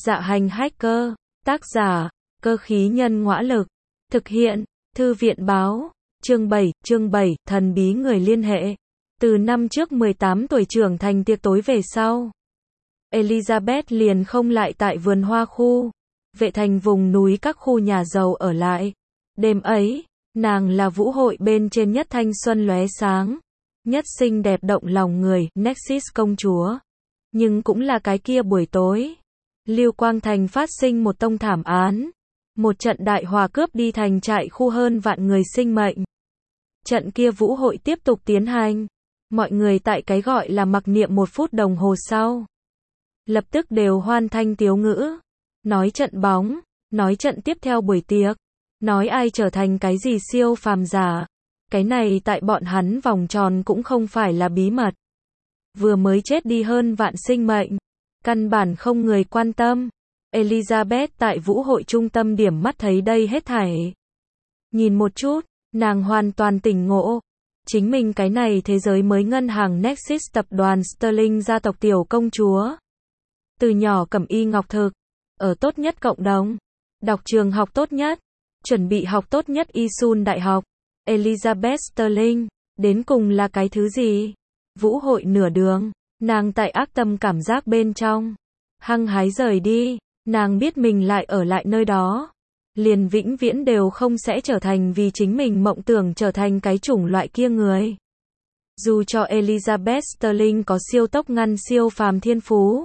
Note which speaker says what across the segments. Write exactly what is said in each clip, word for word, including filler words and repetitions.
Speaker 1: Dạ hành hacker, tác giả, cơ khí nhân ngõa lực, thực hiện, thư viện báo, chương bảy, chương bảy, thần bí người liên hệ. Từ năm trước mười tám tuổi trưởng thành tiệc tối về sau, Elizabeth liền không lại tại vườn hoa khu, vệ thành vùng núi các khu nhà giàu ở lại. Đêm ấy, nàng là vũ hội bên trên nhất thanh xuân lóe sáng, nhất xinh đẹp động lòng người, Nexus công chúa. Nhưng cũng là cái kia buổi tối, Lưu Quang Thành phát sinh một tông thảm án. Một trận đại hỏa cướp đi thành trại khu hơn vạn người sinh mệnh. Trận kia vũ hội tiếp tục tiến hành. Mọi người tại cái gọi là mặc niệm một phút đồng hồ sau, lập tức đều hoan thanh tiếu ngữ. Nói trận bóng, nói trận tiếp theo buổi tiệc, nói ai trở thành cái gì siêu phàm giả. Cái này tại bọn hắn vòng tròn cũng không phải là bí mật. Vừa mới chết đi hơn vạn sinh mệnh, căn bản không người quan tâm. Elizabeth tại vũ hội trung tâm điểm mắt thấy đây hết thảy. Nhìn một chút, nàng hoàn toàn tỉnh ngộ. Chính mình cái này thế giới mới ngân hàng Nexus tập đoàn Sterling gia tộc tiểu công chúa. Từ nhỏ cẩm y ngọc thực, ở tốt nhất cộng đồng, đọc trường học tốt nhất, chuẩn bị học tốt nhất Isun đại học. Elizabeth Sterling, đến cùng là cái thứ gì? Vũ hội nửa đường, nàng tại ác tâm cảm giác bên trong, hăng hái rời đi. Nàng biết mình lại ở lại nơi đó, liền vĩnh viễn đều không sẽ trở thành vì chính mình mộng tưởng trở thành cái chủng loại kia người. Dù cho Elizabeth Sterling có siêu tốc ngăn siêu phàm thiên phú,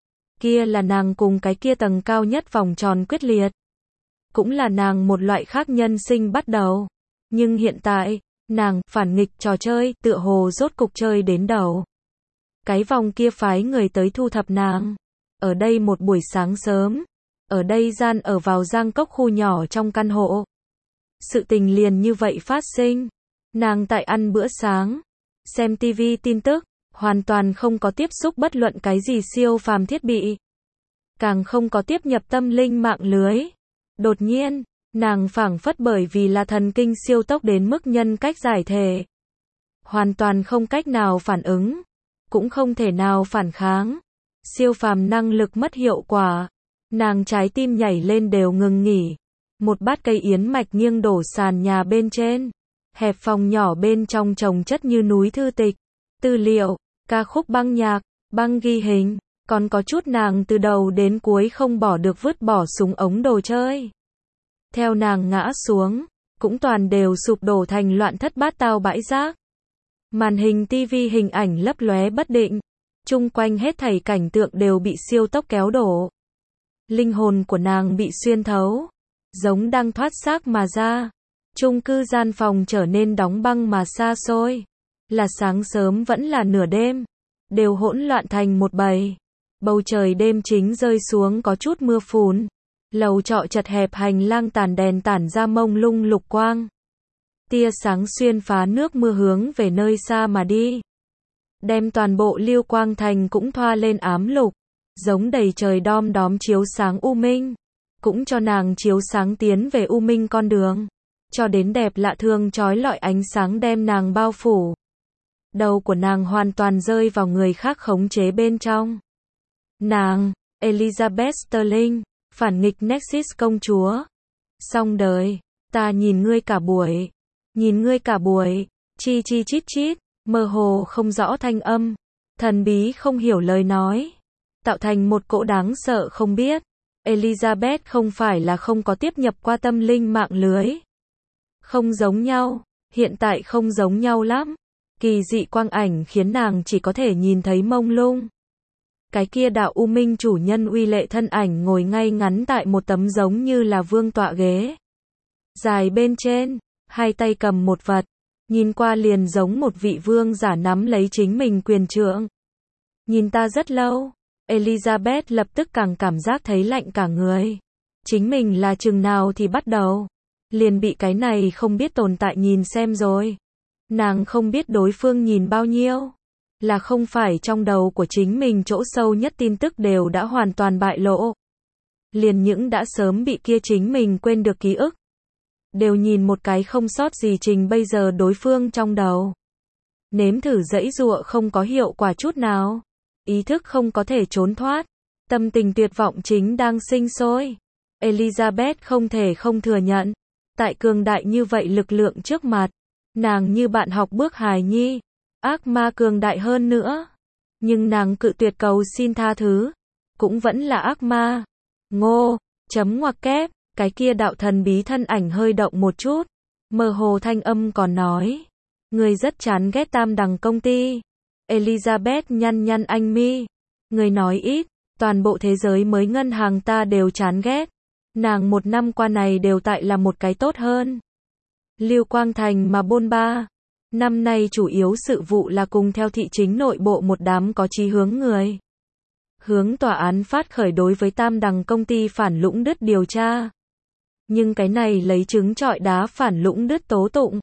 Speaker 1: kia là nàng cùng cái kia tầng cao nhất vòng tròn quyết liệt, cũng là nàng một loại khác nhân sinh bắt đầu. Nhưng hiện tại, nàng phản nghịch trò chơi tựa hồ rốt cục chơi đến đầu. Cái vòng kia phái người tới thu thập nàng. Ở đây một buổi sáng sớm, ở đây gian ở vào Giang Cốc khu nhỏ trong căn hộ. Sự tình liền như vậy phát sinh. Nàng tại ăn bữa sáng, xem ti vi tin tức, hoàn toàn không có tiếp xúc bất luận cái gì siêu phàm thiết bị. Càng không có tiếp nhập tâm linh mạng lưới. Đột nhiên, nàng phảng phất bởi vì là thần kinh siêu tốc đến mức nhân cách giải thể. Hoàn toàn không cách nào phản ứng, cũng không thể nào phản kháng. Siêu phàm năng lực mất hiệu quả. Nàng trái tim nhảy lên đều ngừng nghỉ. Một bát cây yến mạch nghiêng đổ sàn nhà bên trên. Hẹp phòng nhỏ bên trong chồng chất như núi thư tịch, tư liệu, ca khúc băng nhạc, băng ghi hình. Còn có chút nàng từ đầu đến cuối không bỏ được vứt bỏ súng ống đồ chơi. Theo nàng ngã xuống, cũng toàn đều sụp đổ thành loạn thất bát tao bãi rác. Màn hình ti vi hình ảnh lấp lóe bất định. Chung quanh hết thảy cảnh tượng đều bị siêu tốc kéo đổ. Linh hồn của nàng bị xuyên thấu, giống đang thoát xác mà ra. Chung cư gian phòng trở nên đóng băng mà xa xôi. Là sáng sớm vẫn là nửa đêm, đều hỗn loạn thành một bầy. Bầu trời đêm chính rơi xuống có chút mưa phùn. Lầu trọ chật hẹp hành lang tàn đèn tản ra mông lung lục quang. Tia sáng xuyên phá nước mưa hướng về nơi xa mà đi. Đem toàn bộ Lưu Quang Thành cũng thoa lên ám lục, giống đầy trời đom đóm chiếu sáng u minh, cũng cho nàng chiếu sáng tiến về u minh con đường, cho đến đẹp lạ thường chói lọi ánh sáng đem nàng bao phủ. Đầu của nàng hoàn toàn rơi vào người khác khống chế bên trong. Nàng, Elizabeth Sterling, phản nghịch Nexus công chúa. Xong đời, ta nhìn ngươi cả buổi, nhìn ngươi cả buổi, chi chi chít chít. Mơ hồ không rõ thanh âm, thần bí không hiểu lời nói, tạo thành một cỗ đáng sợ không biết. Elizabeth không phải là không có tiếp nhập qua tâm linh mạng lưới. Không giống nhau, hiện tại không giống nhau lắm. Kỳ dị quang ảnh khiến nàng chỉ có thể nhìn thấy mông lung. Cái kia đạo u minh chủ nhân uy lệ thân ảnh ngồi ngay ngắn tại một tấm giống như là vương tọa ghế dài bên trên, hai tay cầm một vật. Nhìn qua liền giống một vị vương giả nắm lấy chính mình quyền trượng. Nhìn ta rất lâu, Elizabeth lập tức càng cảm giác thấy lạnh cả người. Chính mình là chừng nào thì bắt đầu, liền bị cái này không biết tồn tại nhìn xem rồi. Nàng không biết đối phương nhìn bao nhiêu, là không phải trong đầu của chính mình chỗ sâu nhất tin tức đều đã hoàn toàn bại lộ. Liền những đã sớm bị kia chính mình quên được ký ức. Đều nhìn một cái không sót gì trình bây giờ đối phương trong đầu. Nếm thử giãy giụa không có hiệu quả chút nào. Ý thức không có thể trốn thoát. Tâm tình tuyệt vọng chính đang sinh sôi. Elizabeth không thể không thừa nhận. Tại cường đại như vậy lực lượng trước mặt, nàng như bạn học bước hài nhi, ác ma cường đại hơn nữa. Nhưng nàng cự tuyệt cầu xin tha thứ, cũng vẫn là ác ma. Ngô, chấm ngoặc kép, cái kia đạo thần bí thân ảnh hơi động một chút, mơ hồ thanh âm còn nói. Người rất chán ghét tam đẳng công ty. Elizabeth nhăn nhăn anh mi. Người nói ít, toàn bộ thế giới mới ngân hàng ta đều chán ghét. Nàng một năm qua này đều tại là một cái tốt hơn. Lưu Quang Thành mà bôn ba. Năm nay chủ yếu sự vụ là cùng theo thị chính nội bộ một đám có chí hướng người. Hướng tòa án phát khởi đối với tam đẳng công ty phản lũng đứt điều tra. Nhưng cái này lấy chứng trọi đá phản lũng đứt tố tụng.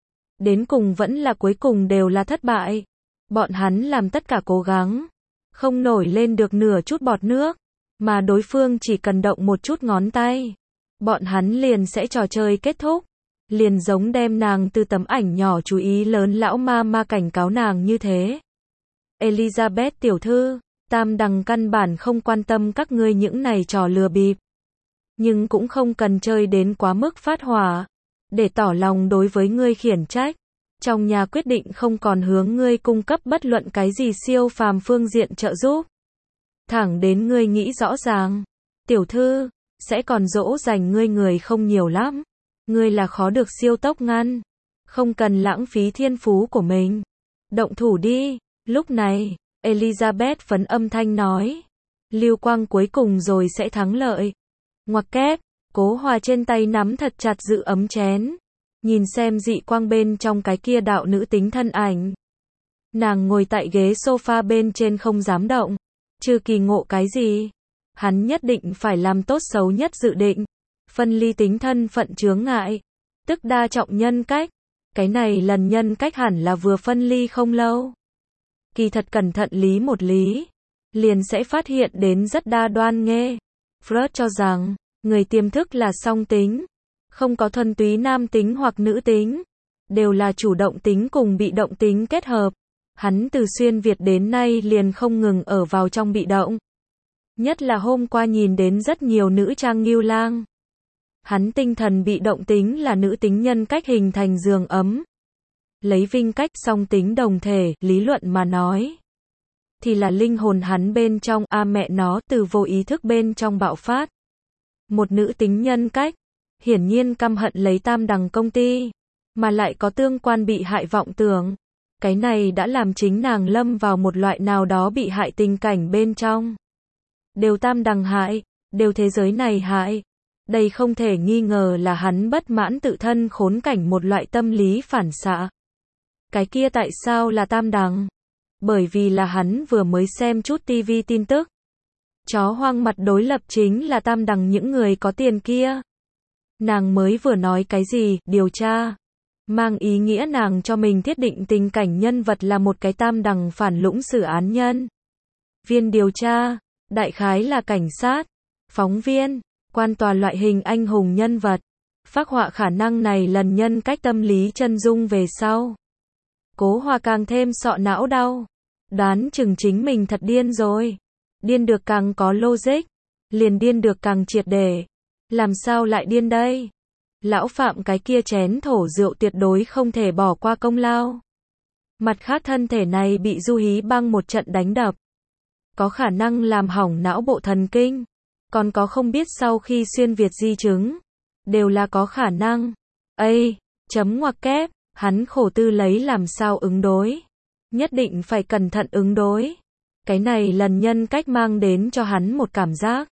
Speaker 1: Đến cùng vẫn là cuối cùng đều là thất bại. Bọn hắn làm tất cả cố gắng. Không nổi lên được nửa chút bọt nước. Mà đối phương chỉ cần động một chút ngón tay. Bọn hắn liền sẽ trò chơi kết thúc. Liền giống đem nàng từ tấm ảnh nhỏ chú ý lớn lão ma ma cảnh cáo nàng như thế. Elizabeth tiểu thư, tam đẳng căn bản không quan tâm các ngươi những này trò lừa bịp. Nhưng cũng không cần chơi đến quá mức phát hỏa. Để tỏ lòng đối với ngươi khiển trách. Trong nhà quyết định không còn hướng ngươi cung cấp bất luận cái gì siêu phàm phương diện trợ giúp. Thẳng đến ngươi nghĩ rõ ràng. Tiểu thư, sẽ còn dỗ dành ngươi người không nhiều lắm. Ngươi là khó được siêu tốc ngăn. Không cần lãng phí thiên phú của mình. Động thủ đi. Lúc này, Elizabeth phấn âm thanh nói. Lưu Quang cuối cùng rồi sẽ thắng lợi. Ngoặc kép, Cố Hòa trên tay nắm thật chặt giữ ấm chén. Nhìn xem dị quang bên trong cái kia đạo nữ tính thân ảnh. Nàng ngồi tại ghế sofa bên trên không dám động. Chưa kỳ ngộ cái gì. Hắn nhất định phải làm tốt xấu nhất dự định. Phân ly tính thân phận chướng ngại. Tức đa trọng nhân cách. Cái này lần nhân cách hẳn là vừa phân ly không lâu. Kỳ thật cẩn thận lý một lý. Liền sẽ phát hiện đến rất đa đoan nghe. Freud cho rằng, người tiềm thức là song tính. Không có thuần túy nam tính hoặc nữ tính. Đều là chủ động tính cùng bị động tính kết hợp. Hắn từ xuyên Việt đến nay liền không ngừng ở vào trong bị động. Nhất là hôm qua nhìn đến rất nhiều nữ trang ngưu lang. Hắn tinh thần bị động tính là nữ tính nhân cách hình thành giường ấm. Lấy vinh cách song tính đồng thể, lý luận mà nói. Thì là linh hồn hắn bên trong, a mẹ nó từ vô ý thức bên trong bạo phát. Một nữ tính nhân cách, hiển nhiên căm hận lấy tam đẳng công ty. Mà lại có tương quan bị hại vọng tưởng. Cái này đã làm chính nàng lâm vào một loại nào đó bị hại tình cảnh bên trong. Đều tam đẳng hại, đều thế giới này hại. Đây không thể nghi ngờ là hắn bất mãn tự thân khốn cảnh một loại tâm lý phản xạ. Cái kia tại sao là tam đẳng? Bởi vì là hắn vừa mới xem chút tivi tin tức. Chó hoang mặt đối lập chính là tam đẳng những người có tiền kia. Nàng mới vừa nói cái gì, điều tra. Mang ý nghĩa nàng cho mình thiết định tình cảnh nhân vật là một cái tam đẳng phản lũng xử án nhân. Viên điều tra, đại khái là cảnh sát, phóng viên, quan tòa loại hình anh hùng nhân vật. Phác họa khả năng này lần nhân cách tâm lý chân dung về sau. Cố Hòa càng thêm sọ não đau. Đoán chừng chính mình thật điên rồi. Điên được càng có logic. Liền điên được càng triệt để. Làm sao lại điên đây? Lão Phạm cái kia chén thổ rượu tuyệt đối không thể bỏ qua công lao. Mặt khác thân thể này bị Du Hí Băng một trận đánh đập. Có khả năng làm hỏng não bộ thần kinh. Còn có không biết sau khi xuyên Việt di chứng. Đều là có khả năng. Ây, chấm ngoặc kép, hắn khổ tư lấy làm sao ứng đối. Nhất định phải cẩn thận ứng đối. Cái này lần nhân cách mang đến cho hắn một cảm giác.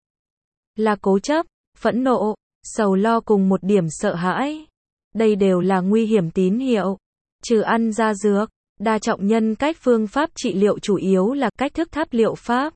Speaker 1: Là cố chấp, phẫn nộ, sầu lo cùng một điểm sợ hãi. Đây đều là nguy hiểm tín hiệu. Trừ ăn ra dược, đa trọng nhân cách phương pháp trị liệu chủ yếu là cách thức tháp liệu pháp.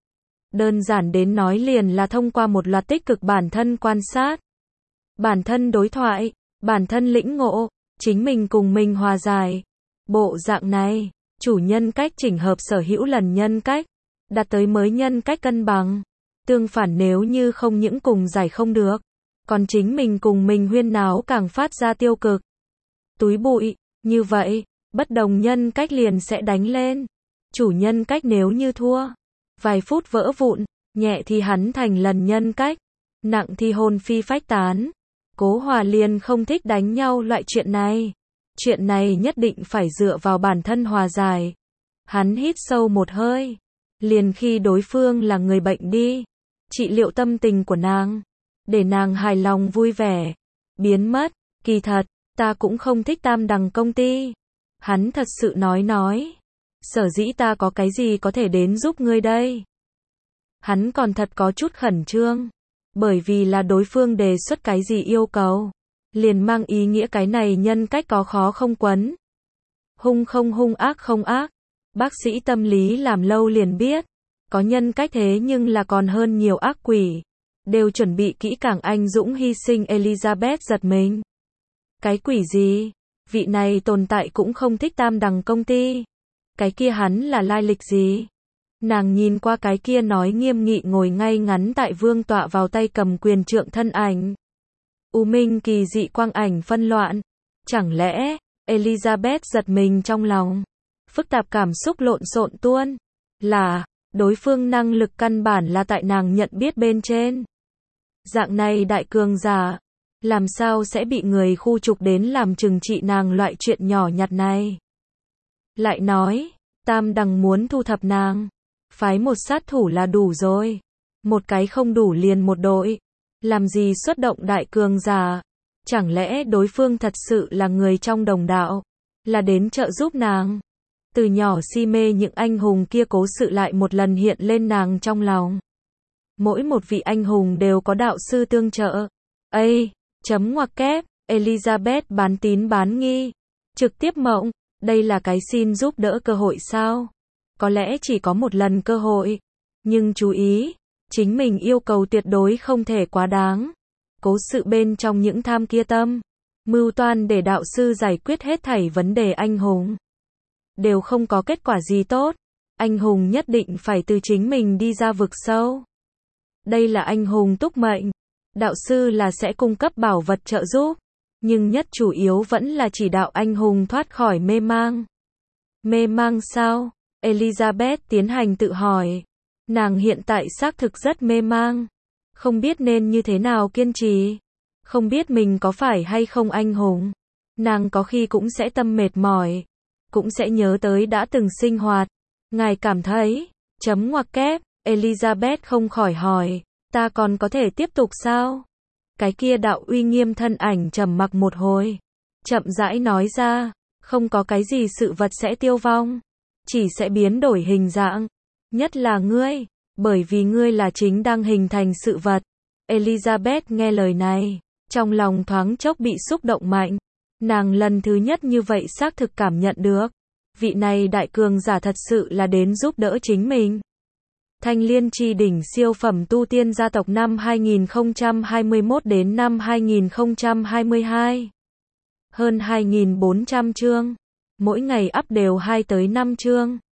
Speaker 1: Đơn giản đến nói liền là thông qua một loạt tích cực bản thân quan sát. Bản thân đối thoại, bản thân lĩnh ngộ, chính mình cùng mình hòa giải. Bộ dạng này, chủ nhân cách chỉnh hợp sở hữu lần nhân cách, đạt tới mới nhân cách cân bằng. Tương phản nếu như không những cùng giải không được, còn chính mình cùng mình huyên náo càng phát ra tiêu cực. Túi bụi, như vậy, bất đồng nhân cách liền sẽ đánh lên. Chủ nhân cách nếu như thua, vài phút vỡ vụn, nhẹ thì hắn thành lần nhân cách, nặng thì hồn phi phách tán. Cố Hòa Liên không thích đánh nhau loại chuyện này. Chuyện này nhất định phải dựa vào bản thân hòa giải. Hắn hít sâu một hơi. Liền khi đối phương là người bệnh đi. Trị liệu tâm tình của nàng. Để nàng hài lòng vui vẻ. Biến mất. Kỳ thật, ta cũng không thích Tam Đằng công ty. Hắn thật sự nói nói. Sở dĩ ta có cái gì có thể đến giúp ngươi đây. Hắn còn thật có chút khẩn trương. Bởi vì là đối phương đề xuất cái gì yêu cầu. Liền mang ý nghĩa cái này nhân cách có khó không quấn. Hung không hung, ác không ác. Bác sĩ tâm lý làm lâu liền biết. Có nhân cách thế nhưng là còn hơn nhiều ác quỷ. Đều chuẩn bị kỹ càng anh dũng hy sinh. Elizabeth giật mình. Cái quỷ gì? Vị này tồn tại cũng không thích Tam Đằng công ty. Cái kia hắn là lai lịch gì? Nàng nhìn qua cái kia nói nghiêm nghị ngồi ngay ngắn tại vương tọa vào tay cầm quyền trượng thân ảnh. U minh kỳ dị quang ảnh phân loạn. Chẳng lẽ, Elizabeth giật mình trong lòng. Phức tạp cảm xúc lộn xộn tuôn. Là, đối phương năng lực căn bản là tại nàng nhận biết bên trên. Dạng này đại cường giả, làm sao sẽ bị người khu trục đến làm trừng trị nàng loại chuyện nhỏ nhặt này. Lại nói, Tam Đằng muốn thu thập nàng. Phái một sát thủ là đủ rồi. Một cái không đủ liền một đội. Làm gì xuất động đại cường giả? Chẳng lẽ đối phương thật sự là người trong đồng đạo? Là đến trợ giúp nàng? Từ nhỏ si mê những anh hùng kia cố sự lại một lần hiện lên nàng trong lòng. Mỗi một vị anh hùng đều có đạo sư tương trợ. Ây, chấm ngoặc kép, Elizabeth bán tín bán nghi. Trực tiếp mộng, đây là cái xin giúp đỡ cơ hội sao? Có lẽ chỉ có một lần cơ hội. Nhưng chú ý, chính mình yêu cầu tuyệt đối không thể quá đáng. Cố sự bên trong những tham kia tâm, mưu toan để đạo sư giải quyết hết thảy vấn đề anh hùng. Đều không có kết quả gì tốt. Anh hùng nhất định phải từ chính mình đi ra vực sâu. Đây là anh hùng túc mệnh. Đạo sư là sẽ cung cấp bảo vật trợ giúp. Nhưng nhất chủ yếu vẫn là chỉ đạo anh hùng thoát khỏi mê mang. Mê mang sao? Elizabeth tiến hành tự hỏi. Nàng hiện tại xác thực rất mê mang. Không biết nên như thế nào kiên trì. Không biết mình có phải hay không anh hùng. Nàng có khi cũng sẽ tâm mệt mỏi. Cũng sẽ nhớ tới đã từng sinh hoạt. Ngài cảm thấy, chấm ngoặc kép, Elizabeth không khỏi hỏi, ta còn có thể tiếp tục sao? Cái kia đạo uy nghiêm thân ảnh trầm mặc một hồi. Chậm rãi nói ra, không có cái gì sự vật sẽ tiêu vong. Chỉ sẽ biến đổi hình dạng. Nhất là ngươi, bởi vì ngươi là chính đang hình thành sự vật. Elizabeth nghe lời này, trong lòng thoáng chốc bị xúc động mạnh. Nàng lần thứ nhất như vậy xác thực cảm nhận được. Vị này đại cường giả thật sự là đến giúp đỡ chính mình. Thanh Liên Chi đỉnh siêu phẩm tu tiên gia tộc năm hai nghìn không trăm hai mươi mốt đến năm hai nghìn không trăm hai mươi hai. Hơn hai nghìn bốn trăm chương. Mỗi ngày up đều hai tới năm chương.